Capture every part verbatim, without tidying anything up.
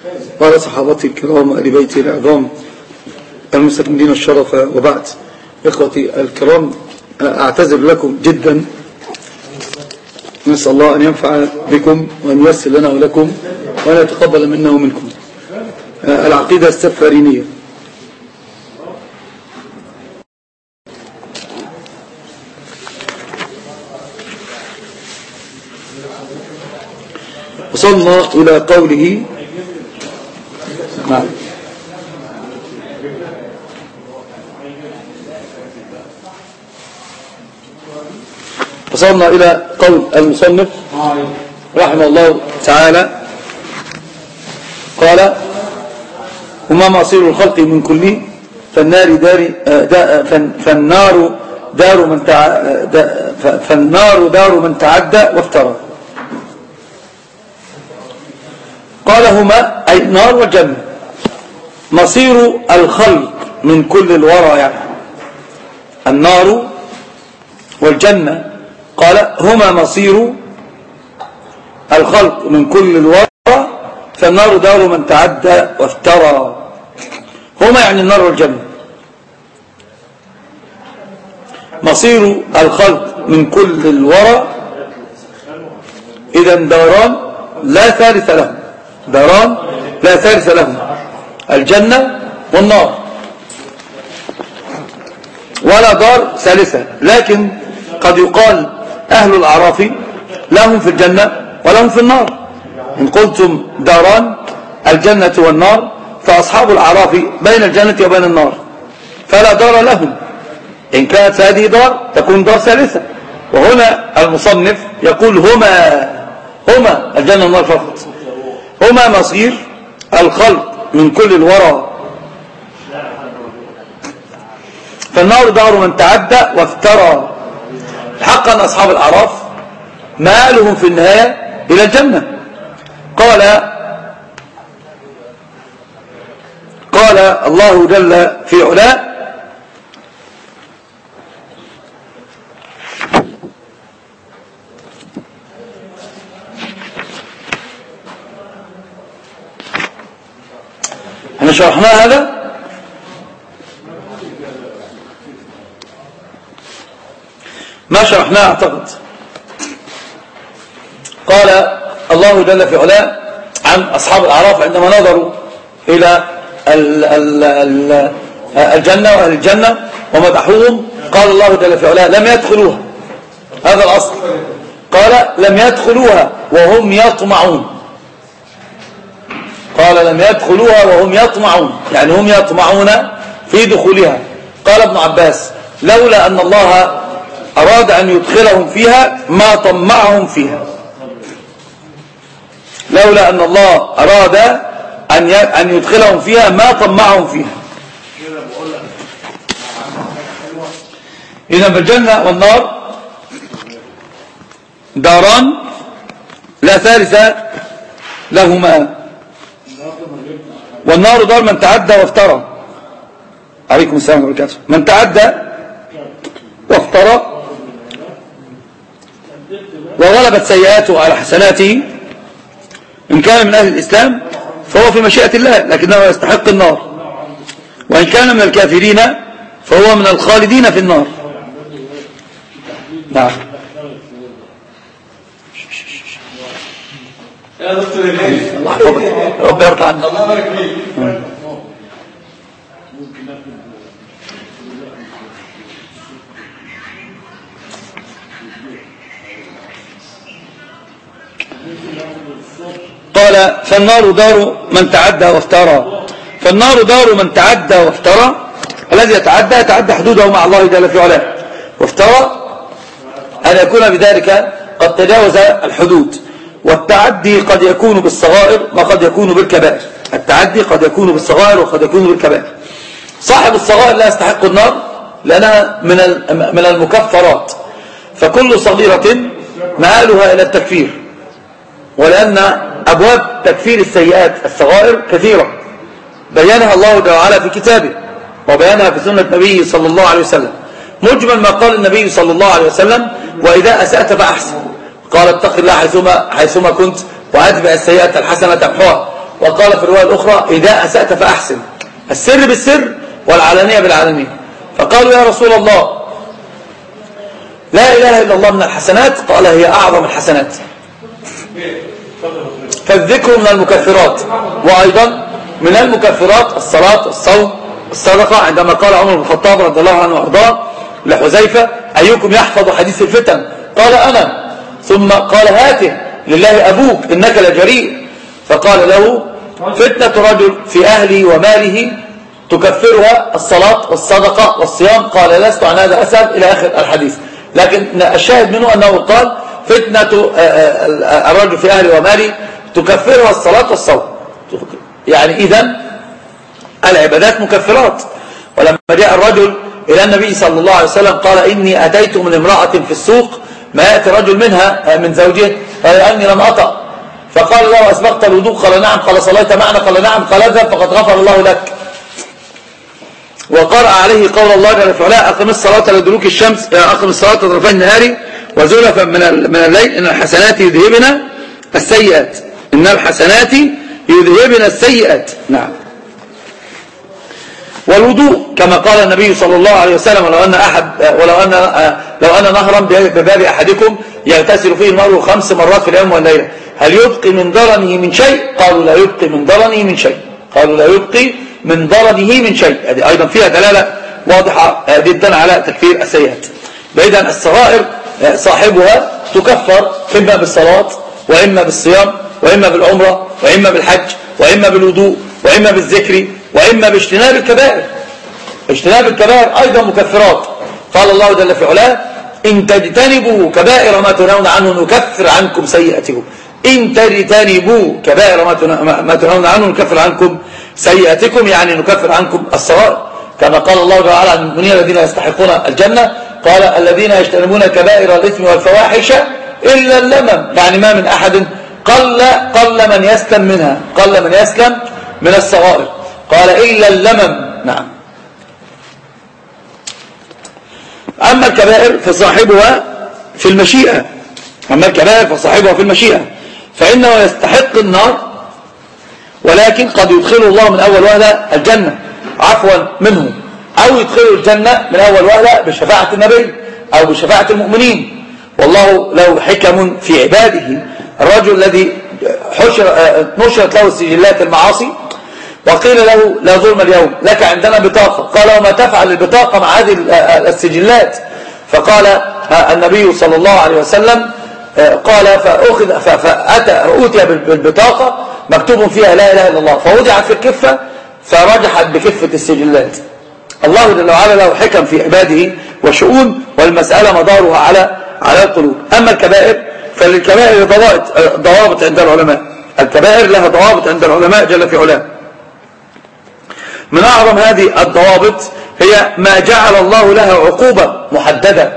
وعلى صحابته الكرام وآل بيته العظام المستكملين الشرف، وبعد. إخوتي الكرام، أعتذر لكم جدا، نسأل الله أن ينفع بكم وأن ييسر لنا ولكم وأن يتقبل منا ومنكم. العقيدة السفارينية. وصلنا إلى قوله نعم وصلنا إلى قول المصنف رحمه الله تعالى، قال: وما مصير الخلق من كله فالنار دار فالنار دار من فالنار دار من تعدى وافترى. قال: هما أي النار والجنة مصير الخلق من كل الورى، يعني النار والجنة. قال: هما مصير الخلق من كل الورى فالنار دار من تعدى وافترى. هما يعني النار والجنة مصير الخلق من كل الورى، إذن داران لا ثالث لهم، داران لا ثالث لهم، الجنة والنار، ولا دار ثالثة. لكن قد يقال أهل الأعراف لهم في الجنة ولهم في النار. إن قلتم داران الجنة والنار فأصحاب الأعراف بين الجنة وبين النار، فلا دار لهم. إن كانت هذه دار تكون دار ثالثة. وهنا المصنف يقول هما هما الجنة والنار فقط، هما مصير الخلق من كل الورى فالنار دار من تعدى وافترى. حقا أصحاب الأعراف مآلهم في النهاية إلى الجنة. قال قال الله جل في علاه: احنا شرحنا هذا ما شرحناه اعتقد. قال الله جل في علاه عن أصحاب الأعراف عندما نظروا إلى ال ال ال الجنة وأهل الجنة ومدحوهم، قال الله جل في علاه: لم يدخلوها، هذا الأصل، قال: لم يدخلوها وهم يطمعون. قال: لم يدخلوها وهم يطمعون، يعني هم يطمعون في دخولها. قال ابن عباس: لولا أن الله أراد أن يدخلهم فيها ما طمعهم فيها، لولا أن الله أراد أن يدخلهم فيها ما طمعهم فيها. إذن بالجنة والنار داران لا ثالث لهما، والنار دار من تعدى وافترى. عليكم السلام ورحمة الله. من تعدى وافترى وغلبت سيئاته على حسناته، إن كان من أهل الإسلام فهو في مشيئة الله لكنه يستحق النار، وإن كان من الكافرين فهو من الخالدين في النار. نعم. يا دكتور الله يحفظك، ربي يرضى عنك. الله يبارك فيك. قال: فالنار دار من تعدى وافترى. فالنار دار من تعدى وافترى، الذي يتعدى يتعدى حدوده مع الله جل في علاه، وافترى أن يكون بذلك قد تجاوز الحدود. والتعدي قد يكون بالصغائر وقد يكون بالكبائر، التعدي قد يكون بالصغائر وقد يكون بالكبائر. صاحب الصغائر لا يستحق النار لأنها من من المكفرات، فكل صغيرة مآلها إلى التكفير، ولأن أبواب تكفير السيئات الصغائر كثيرة بيانها الله جل وعلا في كتابه وبيانها في سنة نبيه صلى الله عليه وسلم. مجمل ما قال النبي صلى الله عليه وسلم: وإذا أسأت فأحسن. قال: اتق الله حيثما, حيثما كنت وأتبع السيئة الحسنة تمحوها وقال في الرواية الأخرى إذا أسأت فأحسن، السر بالسر والعلانية بالعلانية. فقالوا يا رسول الله لا إله إلا الله من الحسنات؟ قال هي أعظم الحسنات. فالذكر من المكفرات، وأيضا من المكفرات الصلاة والصوم الصدقة، عندما قال عمر بن الخطاب رضي الله عنه وأرضاه لحذيفة أيكم يحفظ حديث الفتن؟ قال أنا. ثم قال هاته لله أبوك إنك لجريء. فقال له فتنة رجل في أهله وماله تكفرها الصلاة والصدقة والصيام. قال لست عن هذا أسأل إلى آخر الحديث. لكن الشاهد منه أنه قال فتنة الرجل في أهله وماله تكفرها الصلاة والصوم. يعني إذن العبادات مكفرات. ولما جاء الرجل إلى النبي صلى الله عليه وسلم قال إني أتيت من امرأة في السوق ما يأتي رجل منها من زوجه، قال أني لم أطأ. فقال له أسبقت الوضوء؟ قال نعم. قال صليت معنا؟ قال نعم. قال اذهب فقد غفر الله لك. وقرأ عليه قول الله جل في علاه أقم الصلاة لدلوك الشمس أقم الصلاة طرفي النهار وزلفا من الليل إن الحسنات يذهبن السيئات إن الحسنات يذهبن السيئات. نعم. والوضوء كما قال النبي صلى الله عليه وسلم ولو أن أحد ولو أن لو أن نهرا بباب أحدكم يغتسل فيه المرء خمس مرات في اليوم والليلة هل يبقي من ضرنه من شيء؟ قالوا لا يبقي من ضرنه من شيء. قالوا لا يبقي من ضرنه من شيء. هذه أيضا فيها دلالة واضحة جدا على تكفير السيئات. إذن الصغائر صاحبها تكفر إما بالصلاة وإما بالصيام وإما بالعمرة وإما بالحج وإما بالوضوء وإما بالذكر وإما باجتناب الكبائر. اجتناب الكبائر أيضا مكفرات. قال الله جل في علاه إن تجتنبوا كبائر ما تنهون عنه نكفر عنكم سيئاتكم. إن تجتنبوا كبائر ما تنهون عنه نكفر عنكم سيئاتكم، يعني نكفر عنكم الصغائر. كما قال الله تعالى عن المؤمنين الذين يستحقون الجنة قال الذين يجتنبون كبائر الإثم والفواحش إلا اللمم، يعني ما من أحد قل قل من يسلم منها، قل من يسلم من الصغائر. قال إلا اللمم. نعم. أما الكبائر فصاحبها في المشيئة أما الكبائر فصاحبها في المشيئة فإنه يستحق النار، ولكن قد يدخله الله من أول وهلة الجنة عفوا منه، أو يدخله الجنة من أول وهلة بشفاعة النبي أو بشفاعة المؤمنين. والله له حكم في عباده. الرجل الذي حشر نشرت له السجلات المعاصي وقيل له لا ظلم اليوم لك عندنا بطاقة، قال وما تفعل البطاقة مع هذه السجلات؟ فقال النبي صلى الله عليه وسلم قال فأخذ فأتى أوتي بالبطاقة مكتوب فيها لا إله إلا الله فوضعت في الكفة فرجحت بكفة السجلات. الله جل وعلا له حكم في عباده وشؤون، والمسألة مدارها على على القلوب. أما الكبائر فللكبائر ضوابط عند العلماء. الكبائر لها ضوابط عند العلماء جل في علاه. من أعظم هذه الضوابط هي ما جعل الله لها عقوبة محددة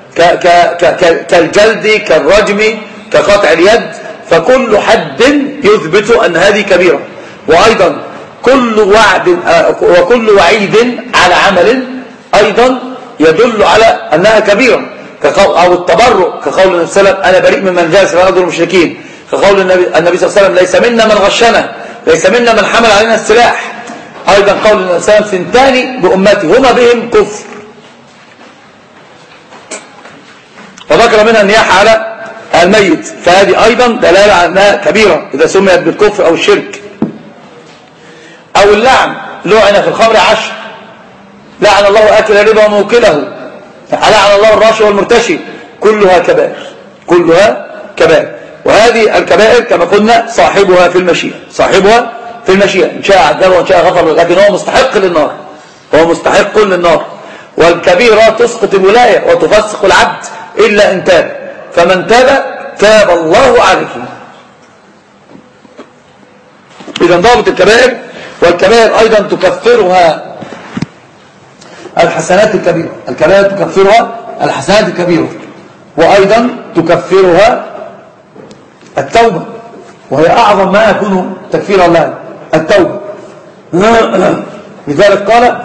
كالجلد كالرجم كقطع اليد، فكل حد يثبت أن هذه كبيرة. وأيضا كل وعد وكل وعيد على عمل أيضا يدل على أنها كبيرة، أو التبرؤ كقول النبي صلى الله عليه وسلم أنا بريء ممن جالس على أرض المشركين، كقول النبي, النبي صلى الله عليه وسلم ليس منا من غشنا، ليس منا من حمل علينا السلاح. أيضا قول النبي صلى الله عليه وسلم ثنتان بأمتي هما بهم كفر، وذكر منها النياحة على الميت، فهذه أيضا دلالة على أنها كبيرة إذا سميت بالكفر أو الشرك. أو اللعن، لعن في الخمر عشر، لعن الله آكل الربا وموكله، لعن الله الراشي والمرتشي، كلها كبائر، كلها كبائر. وهذه الكبائر كما قلنا صاحبها في المشيئة، صاحبها في المشيئة إن شاء عذبه وإن شاء غفر، لكن هو مستحق للنار، هو مستحق للنار. والكبيرة تسقط الولاية وتفسق العبد إلا إن تاب، فمن تاب تاب الله عليه. إذا ضابط الكبائر. والكبائر أيضا تكفرها الحسنات الكبيرة، الكبائر تكفرها الحسنات الكبيرة، وأيضا تكفرها التوبة، وهي أعظم ما يكون تكفيرا لها التوبة. لذلك قال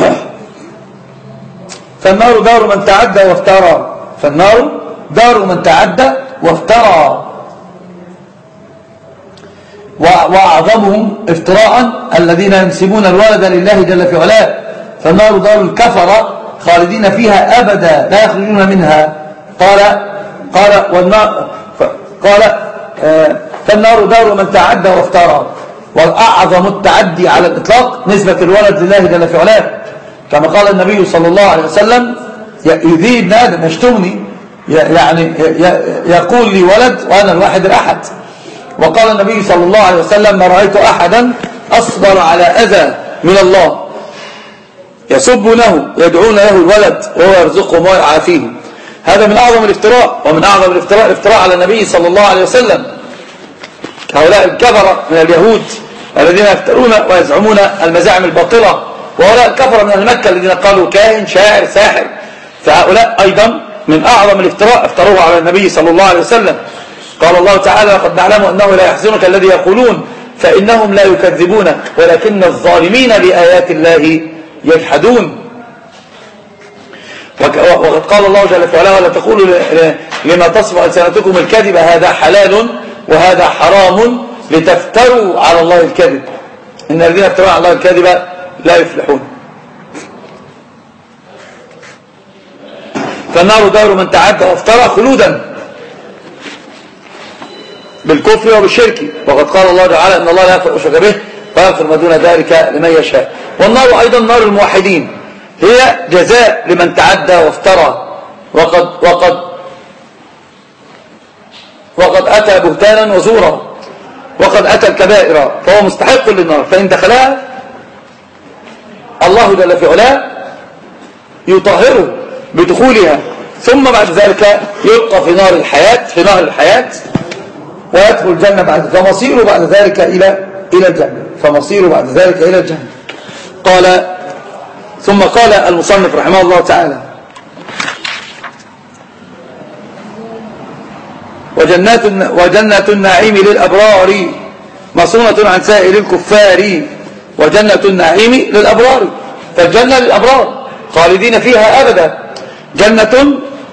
فالنار دار من تعدى وافترى، فالنار دار من تعدى وافترى. وأعظمهم افتراء الذين ينسبون الولد لله جل في علاه. فالنار دار الكفرة خالدين فيها أبدا لا يخرجون منها. قال قال والنار قال آه فالنار دار من تعدى وافترى. والأعظم التعدي على الإطلاق نسبة الولد لله جل في علاه، كما قال النبي صلى الله عليه وسلم يؤذي ابن آدم يشتمني، يعني يقول لي ولد وأنا الواحد الأحد. وقال النبي صلى الله عليه وسلم ما رأيت أحدا أصبر على أذى من الله يسبونه يدعون له الولد وهو يرزقهم ويعافيهم. هذا من أعظم الافتراء، ومن أعظم الافتراء الافتراء على النبي صلى الله عليه وسلم. هؤلاء الكفرة من اليهود الذين يفترون ويزعمون المزاعم الباطلة، وهؤلاء الكفرة من مكة الذين قالوا كاهن شاعر ساحر، فهؤلاء أيضا من أعظم الافتراء افتروه على النبي صلى الله عليه وسلم. قال الله تعالى لقد نعلم أنه لا يحزنك الذي يقولون فإنهم لا يكذبونك ولكن الظالمين بآيات الله يجحدون. وقد قال الله جل وعلا ولا تقولوا لما تصف ألسنتكم الكذب هذا حلال وهذا حرام لتفتروا على الله الكذب إن الذين يفترون على الله الكذب لا يفلحون. فالنار دار من تعدى وافترى خلودا بالكفر وبالشرك. وقد قال الله تعالى إن الله لا يغفر الشرك به ويغفر ما دون ذلك لمن يشاء. والنار أيضا نار الموحدين هي جزاء لمن تعدى وافترى وقد وقد وقد أتى بهتانا وزورا وقد أتى الكبائر فهو مستحق للنار. فإن دخلها الله جل في علاه يطهره بدخولها، ثم بعد ذلك يلقى في نار الحياة في نهر الحياة ويدخل الجنة بعد فمصيره بعد ذلك إلى إلى الجنة فمصيره بعد ذلك إلى الجنة. قال ثم قال المصنف رحمه الله تعالى وجنات وجنة النعيم للأبرار مصونة عن سائر الكفار. وجنة النعيم للأبرار، فالجنة للأبرار خالدين فيها أبدا. جنة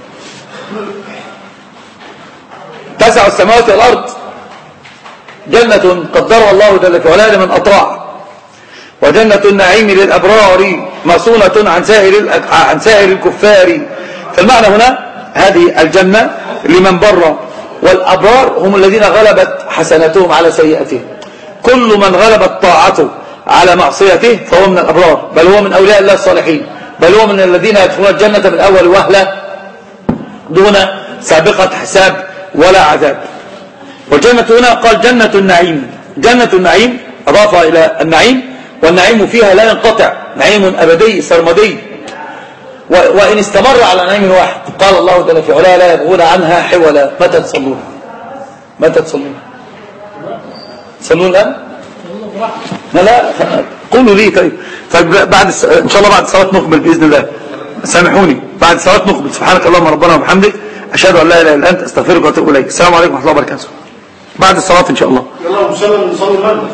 تسع السماوات والأرض، جنة قدرها الله جل وعلا لمن أطاع. وجنة النعيم للأبرار مصونة عن سائر عن سائر الكفار. فالمعنى هنا هذه الجنة لمن بر، والأبرار هم الذين غلبت حسناتهم على سيئاتهم. كل من غلبت طاعته على معصيته فهو من الأبرار، بل هو من أولياء الله الصالحين، بل هو من الذين يدخلون الجنة من أول وهلة دون سابقة حساب ولا عذاب. والجنة هنا قال جنة النعيم. جنة النعيم أضاف إلى النعيم، والنعيم فيها لا ينقطع، نعيم أبدي سرمدي، وإن استمر على نعيم واحد. قال الله جل في علاه لا يبغون عنها حولا. متى تصلون؟ متى تصلون؟ تصلون الآن؟ لا لا قولوا لي طيب. فبعد الس... إن شاء الله بعد صلاة نقبل بإذن الله. سامحوني بعد صلاة نقبل. سبحانك اللهم ربنا وبحمدك أشهد أن لا إله إلا أنت أستغفرك وأتوب إليك. السلام عليكم ورحمة الله وبركاته. بعد الصلاة إن شاء الله. يلا نصلي نصلي المغرب.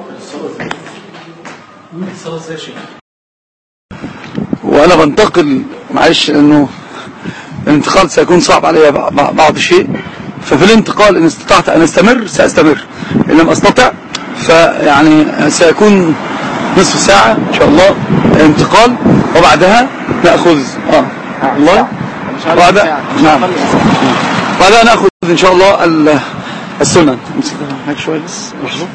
الصلاة زي شيء. وأنا بنتقل معلش لأنه الانتقال سيكون صعب علي بعض الشيء، ففي الانتقال إن استطعت أن أستمر سأستمر، إن لم أستطع فيعني سيكون نصف ساعة إن شاء الله انتقال، وبعدها نأخذ آه الله بعدها نعم بعدها نأخذ إن شاء الله السنن. هيك شوي بس لحظة.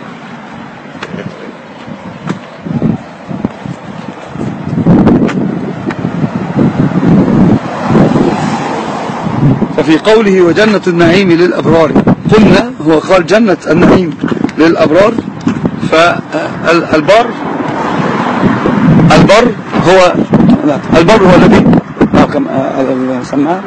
ففي قوله وجنة النعيم للأبرار قلنا هو قال جنة النعيم للأبرار، فالبر البر هو البر هو الذي سماه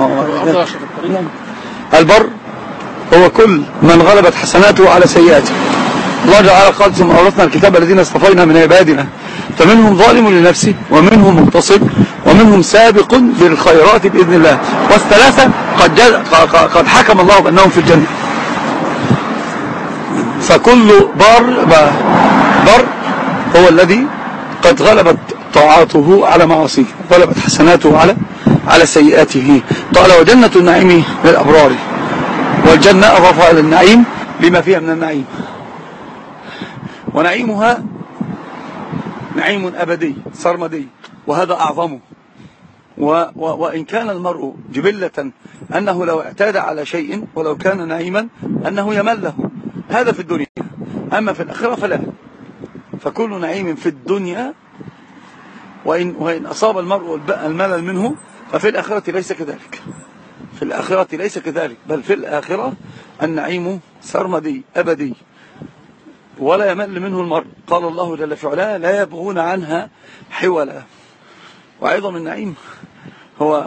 البر هو كل من غلبت حسناته على سيئاته. الله تعالى قال ثم أورثنا الكتاب الذين اصطفينا من عبادنا فمنهم ظالم لنفسه ومنهم مقتصد ومنهم سابق بالخيرات بإذن الله. والثلاثة قد, قد حكم الله بأنهم في الجنة. فكل بار بر هو الذي قد غلبت طاعاته على معاصيه، غلبت حسناته على على سيئاته. قال وجنة النعيم للأبرار، والجنة أضافها إلى النعيم لما فيها من النعيم. ونعيمها نعيم أبدي سرمدي، وهذا أعظمه. و و وإن كان المرء جبلة أنه لو اعتاد على شيء ولو كان نعيما أنه يمل له، هذا في الدنيا. أما في الآخرة فلا، فكل نعيم في الدنيا وإن, وإن أصاب المرء الملل منه ففي الآخرة ليس كذلك. في الآخرة ليس كذلك، بل في الآخرة النعيم سرمدي أبدي ولا يمل منه المرء. قال الله جل في علاه: لا يبغون عنها حولا. وأيضا النعيم هو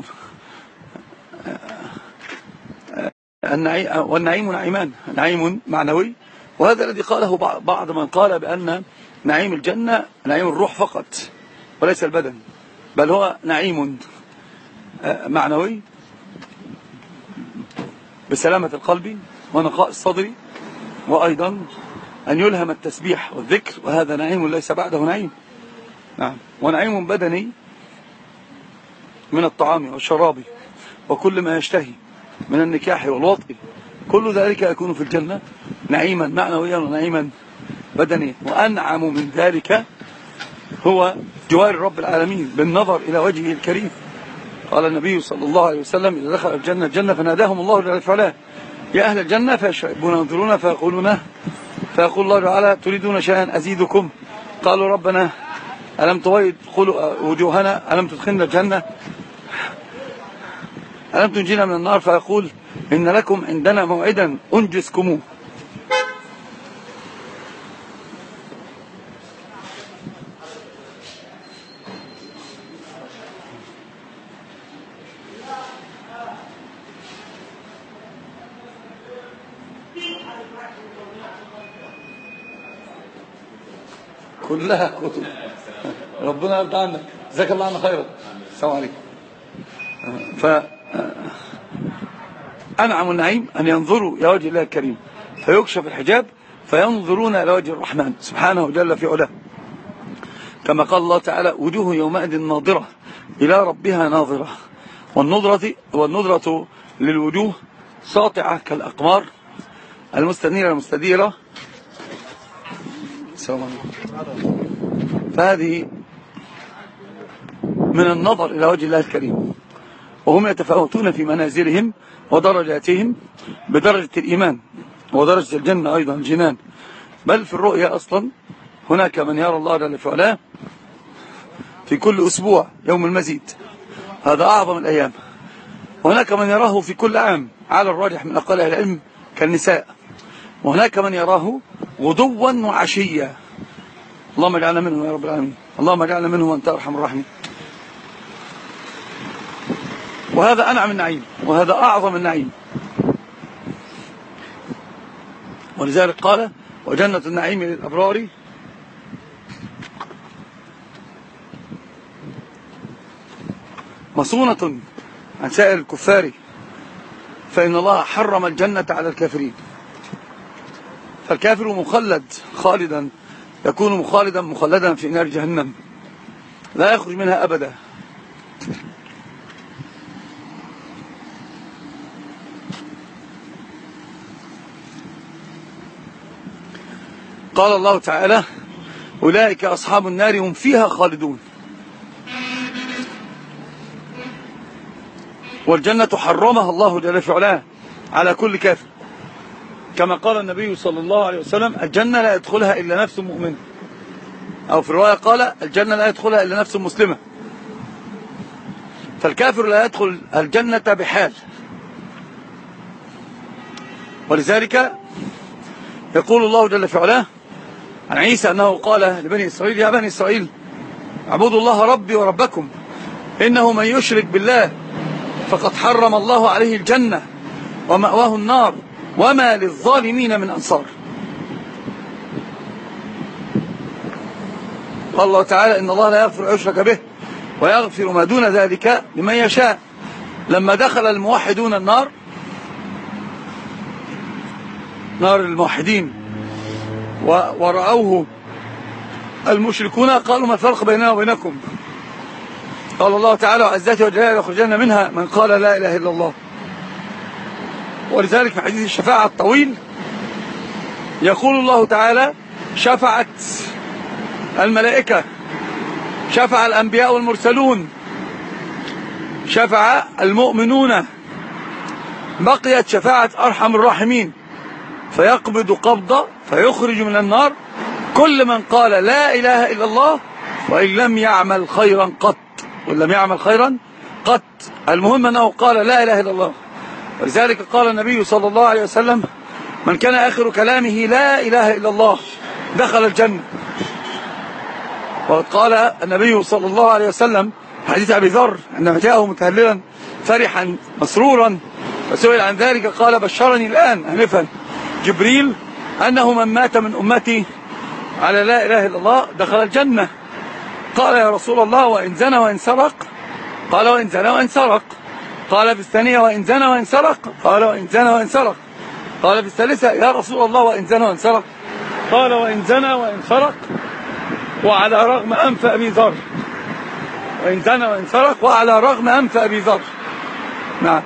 النعيم، والنعيم نعيمان: نعيم معنوي، وهذا الذي قاله بعض من قال بأن نعيم الجنة نعيم الروح فقط وليس البدن، بل هو نعيم معنوي بسلامة القلب ونقاء الصدر، وأيضا أن يلهم التسبيح والذكر، وهذا نعيم ليس بعده نعيم. نعم. ونعيم بدني من الطعام والشراب وكل ما يشتهي من النكاح والوطء، كل ذلك يكون في الجنة نعيما معنويا ونعيما بدنيا. وأنعم من ذلك هو جوار رب العالمين بالنظر إلى وجهه الكريم. قال النبي صلى الله عليه وسلم: إذا دخل الجنة الجنة فناداهم الله جل وعلا: يا أهل الجنة، فيشربون ينظرون فيقولون فيقول الله تعالى: تريدون شيئا أزيدكم؟ قالوا: ربنا ألم تبيض وجوهنا، ألم تدخلنا الجنة، ألم تنجينا من النار؟ فيقول: إن لكم عندنا موعدا أنجزكموه. كلها كتب. ربنا يرضى عنك، جزاك الله عنا خيرا. السلام عليكم. فأنعم النعيم أن ينظروا إلى وجه الله الكريم فيكشف الحجاب فينظرون إلى وجه الرحمن سبحانه جل في علاه، كما قال الله تعالى: وجوه يومئذ ناظرة إلى ربها ناظرة. والنظرة والنظرة للوجوه ساطعة كالأقمار المستنيرة المستديرة. فهذه من النظر إلى وجه الله الكريم، وهم يتفاوتون في منازلهم ودرجاتهم بدرجة الإيمان ودرجة الجنة أيضا الجنان. بل في الرؤيا أصلا هناك من يرى الله جل في علاه في كل أسبوع يوم المزيد، هذا أعظم الأيام. وهناك من يراه في كل عام على الراجح من أقوال أهل العلم كالنساء. وهناك من يراه غدوا وعشيا. اللهم اجعلنا منهم يا رب العالمين، اللهم اجعلنا منهم وانت ارحم الراحمين. وهذا أنعم النعيم، وهذا أعظم النعيم. ولذلك قال: وجنة النعيم للأبرار مصونة عن سائر الكفار، فإن الله حرم الجنة على الكافرين. فالكافر مخلد خالدا، يكون مخالدا مخلدا في نار جهنم لا يخرج منها أبدا. قال الله تعالى: أولئك أصحاب النار هم فيها خالدون. والجنة حرمها الله جل في علاه على كل كافر، كما قال النبي صلى الله عليه وسلم: الجنة لا يدخلها إلا نفس مؤمنة، أو في الرواية قال: الجنة لا يدخلها إلا نفس مسلمة. فالكافر لا يدخل الجنة بحال. ولذلك يقول الله جل في علاه عن عيسى أنه قال لبني إسرائيل: يا بني إسرائيل اعبدوا الله ربي وربكم، إنه من يشرك بالله فقد حرم الله عليه الجنة ومأواه النار وما للظالمين من أنصار. قال الله تعالى: إن الله لا يغفر أن يشرك به ويغفر ما دون ذلك لمن يشاء. لما دخل الموحدون النار، نار الموحدين، ورأوه المشركون قالوا: ما الفرق بيننا وبينكم؟ قال الله تعالى: وعزته وجلاله يخرجنا منها من قال لا إله إلا الله. ولذلك في حديث الشفاعة الطويل يقول الله تعالى: شفعت الملائكة، شفع الأنبياء والمرسلون، شفع المؤمنون، بقيت شفاعة أرحم الراحمين، فيقبض قبضة فيخرج من النار كل من قال لا إله إلا الله وإن لم يعمل خيرا قط، وإن لم يعمل خيرا قط، المهم أنه قال لا إله إلا الله. ولذلك قال النبي صلى الله عليه وسلم: من كان آخر كلامه لا إله إلا الله دخل الجنة. وقد قال النبي صلى الله عليه وسلم حديث أبي ذر عندما جاءه متهللا فرحا مسرورا فسئل عن ذلك قال: بشرني الآن آنفا جبريل أنه من مات من أمتي على لا إله إلا الله دخل الجنة. قال: يا رسول الله وإن زنى وإن سرق؟ قال: وإن زنى وإن سرق. قال: في الثانية: وإن زنى وإن سرق؟ قال: وإن زنى وإن سرق. قال: في الثالثة: يا رسول الله وإن زنى وإن سرق؟ قال: وإن زنى وإن سرق وعلى رغم أنف أبي ذر. وإن زنى وإن سرق وعلى رغم أنف أبي ذر. نعم.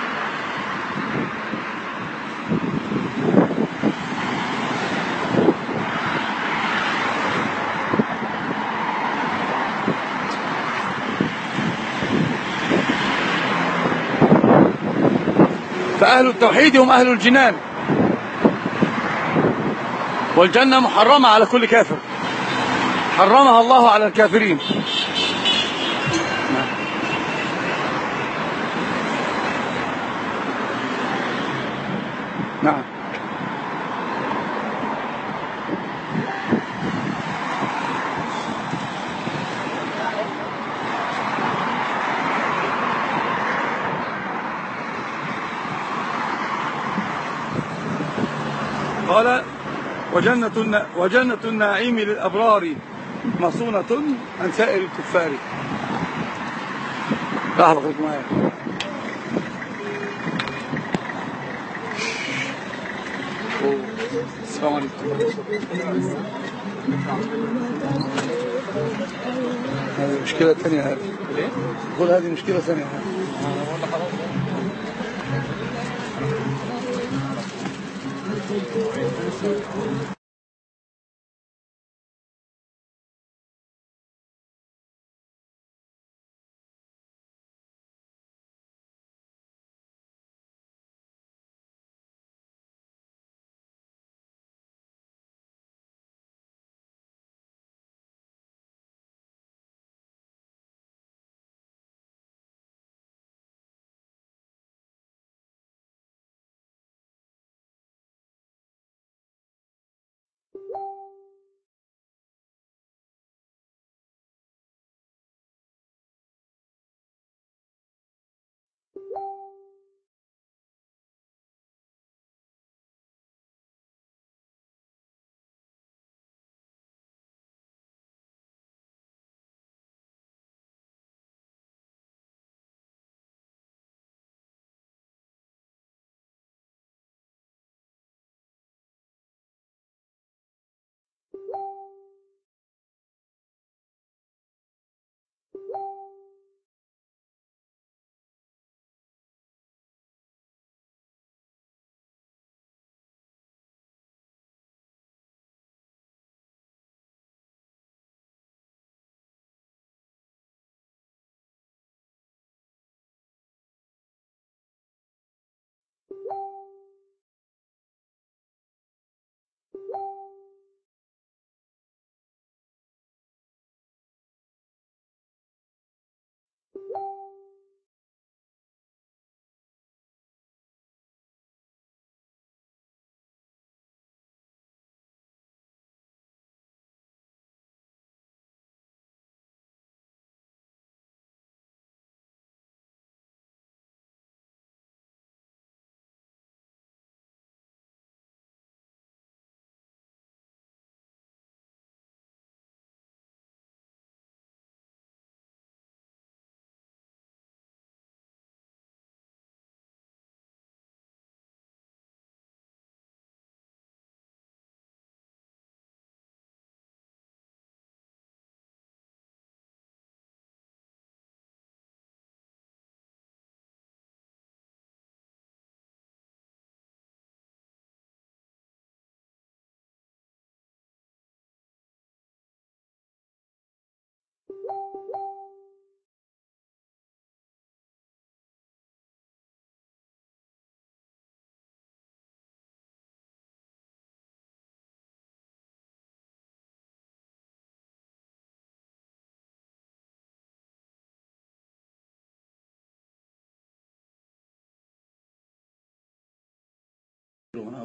فأهل التوحيد هم أهل الجنان، والجنة محرمة على كل كافر، حرمها الله على الكافرين. نعم. قال: وجنة, وجنة النعيم للأبرار مصونة عن سائر الكفار. لحظة خليك معايا. السلام عليكم. هذه مشكلة ثانية، هذه قول هذه مشكلة ثانية هذه.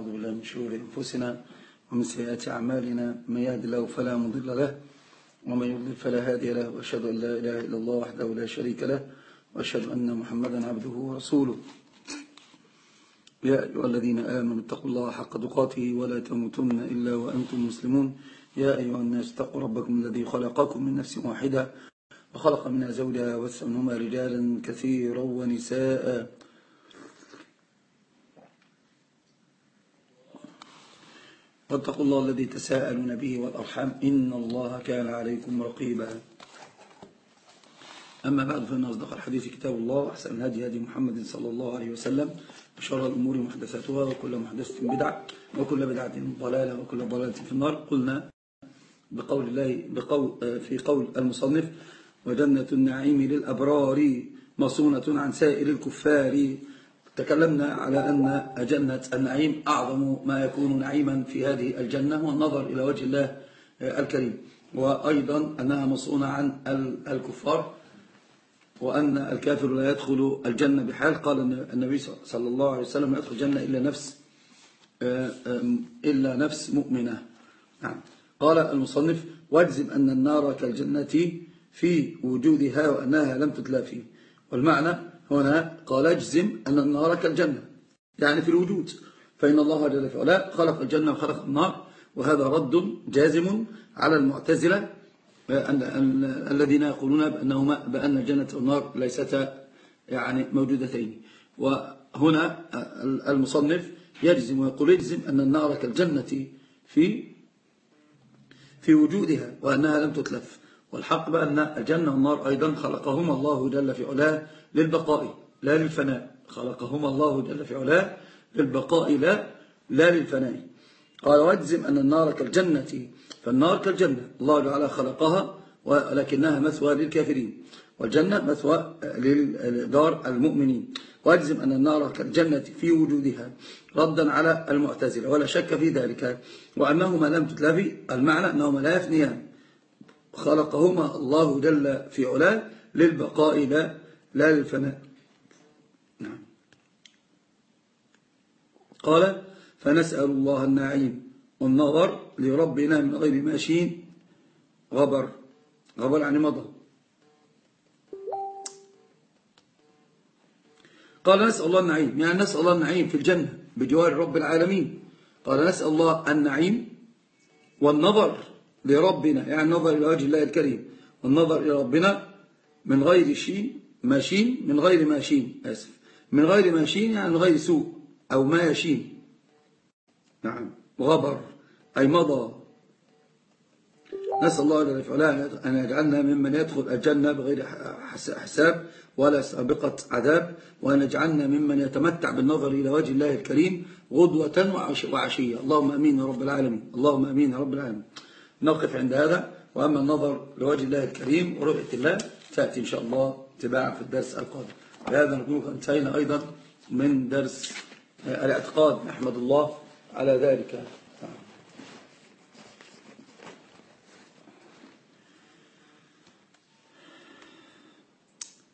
ونعوذ بالله من شرور أنفسنا ومن سيئات أعمالنا، من يهد الله فلا مضل له ومن يضلل فلا هادي له، وأشهد أن لا إله إلا الله وحده لا شريك له، وأشهد أن محمدا عبده ورسوله. يا أيها الذين آمنوا اتقوا الله حق تقاته ولا تموتن إلا وأنتم مسلمون. يا أيها الناس اتقوا ربكم الذي خلقكم من نفس واحدة وخلق منها زوجها وبث منهما رجالا كثيرا ونساء، واتقوا الله الذي تساءلون به والأرحام إن الله كان عليكم رقيبا. أما بعد، فإن أصدق الحديث كتاب الله، وأحسن الهدي هدي محمد صلى الله عليه وسلم، وشر الأمور محدثاتها، وكل محدثة بدعة، وكل بدعة ضلالة، وكل ضلالة في النار. قلنا بقول الله بقول في قول المصنف: وجنة النعيم للأبرار مصونة عن سائر الكفار. تكلمنا على أن جنة النعيم أعظم ما يكون نعيما في هذه الجنة والنظر إلى وجه الله الكريم، وأيضا أنها مصونة عن الكفار، وأن الكافر لا يدخل الجنة بحال. قال النبي صلى الله عليه وسلم: لا يدخل الجنة إلا نفس إلا نفس مؤمنة. نعم. قال المصنف: واجزم أن النار كالجنة في وجودها وأنها لم تتلى فيه. والمعنى هنا قال: اجزم أن النار كالجنة، يعني في الوجود، فإن الله جل وعلا خلق الجنة وخلق النار، وهذا رد جازم على المعتزلة الذين يقولون بأنهما بأن الجنة والنار ليستا يعني موجودتين. وهنا المصنف يجزم ويقول: اجزم أن النار كالجنة في في وجودها وأنها لم تتلف. والحق بأن الجنة والنار أيضا خلقهما الله جل في علاه للبقاء لا للفناء، خلقهما الله جل في علاه للبقاء لا لا للفناء. قال: واجزم أن النار كالجنة، فالنار كالجنة الله تعالى خلقها، ولكنها مثوى للكافرين، والجنة مثوى لدار المؤمنين. واجزم أن النار كالجنة في وجودها، ردا على المعتزلة، ولا شك في ذلك، وأنهما لم تتلفي، المعنى أنهما لا يفنيان، خلقهما الله جل في علاه للبقاء لا, لا للفناء. نعم. قال: فنسأل الله النعيم والنظر لربنا من غير ماشين غبر. غبر يعني مضى. قال: نسأل الله النعيم، يعني نسأل الله النعيم في الجنة بجوار رب العالمين. قال: نسأل الله النعيم والنظر لربنا، يعني النظر إلى وجه الله الكريم، والنظر إلى ربنا من غير شين ماشين من غير ماشين آسف من غير ماشين يعني من غير سوء أو ما يشين. نعم. غبر أي مضى. نسأل الله جل وعلا أن يجعلنا ممن يدخل الجنة بغير حساب ولا سابقة عذاب، وأن يجعلنا ممن يتمتع بالنظر إلى وجه الله الكريم غدوة وعشية. اللهم أمين يا رب العالمين، اللهم أمين يا رب العالمين. نقف عند هذا. وأما النظر لوجه الله الكريم ورؤية الله تأتي إن شاء الله تباعا في الدرس القادم. بهذا نكون انتهينا أيضا من درس الاعتقاد، نحمد الله على ذلك.